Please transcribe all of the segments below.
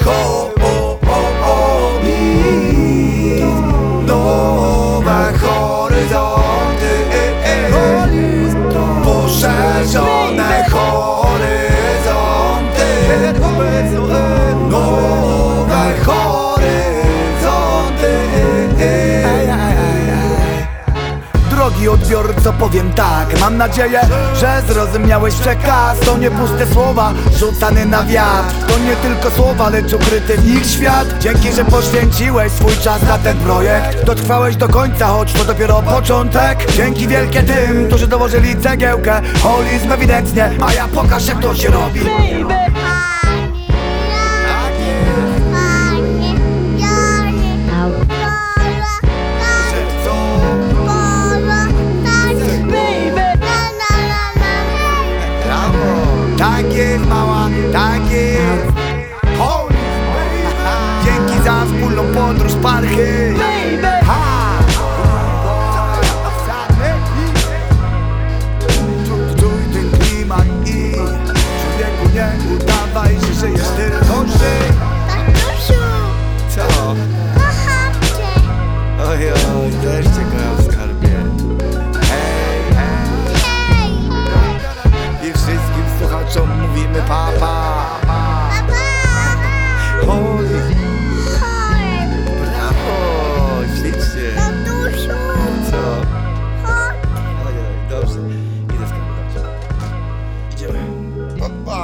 Nowe horyzonty, poszerzone horyzonty, nowe horyzonty. Drogi odbiorco, powiem tak, mam nadzieję, że zrozumiałeś przekaz. To nie puste słowa rzucane na wiatr, to nie tylko słowa, lecz ukryty w nich świat. Dzięki, że poświęciłeś swój czas na ten projekt, dotrwałeś do końca, choć to dopiero początek. Dzięki wielkie tym, którzy dołożyli cegiełkę. Holizm ewidentnie, Maja, pokaż, jak to się robi. Tak jest, mała, tak jest. Dzięki za wspólną podróż parchy. Czuj ten klimat i człowieku, nie udawaj, że żyjesz, tylko żyj. Tatusiu! Co? Kocham cię! Ojoj, też cię kocham, skarbie. Hej, hej. Hej! I wszystkim słuchaczom mówimy papa. Papa! Holy, Chodź! brawo, ślicznie. Tatusiu! Co? Chodź! Ojoj, dobrze. Idę skarbie. Idziemy. Papa.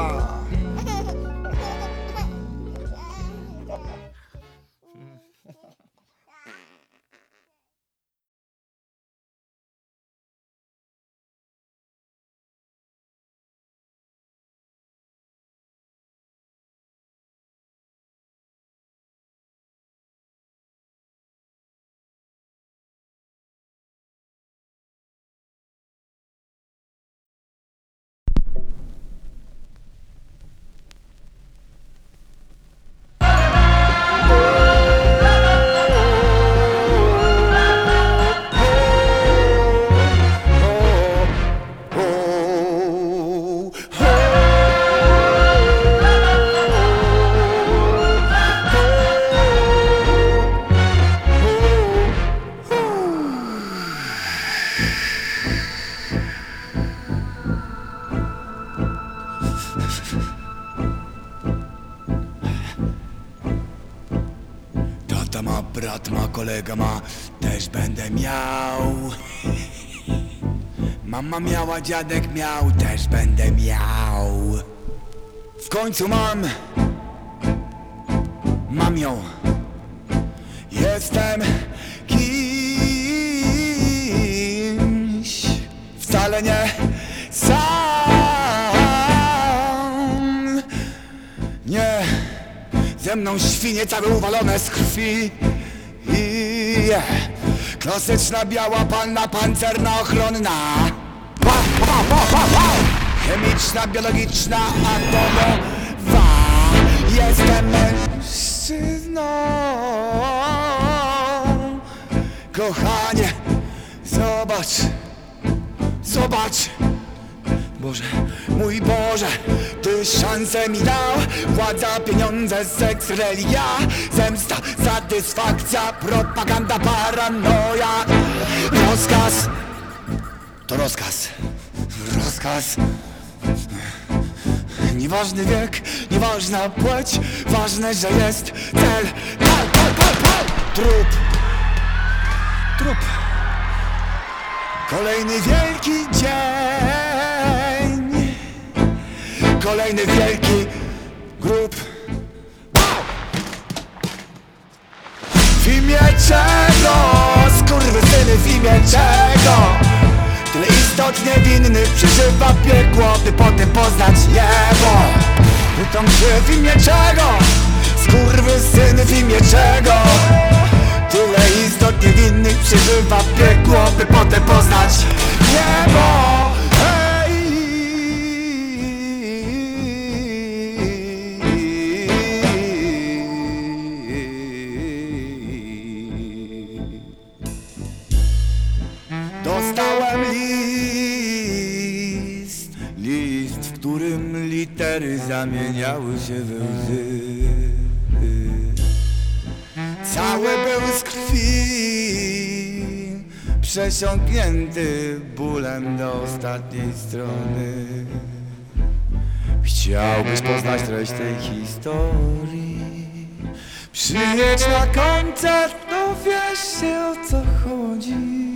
Tata ma, brat ma, kolega ma, też będę miał. Mama miała, dziadek miał, też będę miał. W końcu mam ją. Jestem kimś, wcale nie sam. Nie, ze mną świnie całe uwalone z krwi. Klasyczna biała panna, pancerna, ochronna. Chemiczna, biologiczna, atomowa. Jestem mężczyzną. Kochanie, zobacz. Boże, mój Boże, Ty szansę mi dał. Władza, pieniądze, seks, religia, zemsta, satysfakcja, propaganda, paranoja. Rozkaz to rozkaz. Nieważny wiek, nieważna płeć, ważne, że jest cel. Pal. Trup. Kolejny wielki dzień. Kolejny wielki grób. W imię czego? Skurwysyny, w imię czego? Tyle istot niewinnych przeżywa piekło, by potem poznać niebo. Pytam się, w imię czego? Skurwysyny, w imię czego? Tyle istot niewinnych przeżywa piekło, by potem poznać niebo. Dostałem list, w którym litery zamieniały się we łzy. Cały był z krwi, przesiąknięty bólem do ostatniej strony. Chciałbyś poznać treść tej historii, przyjedź na koncert, dowiesz się, o co chodzi.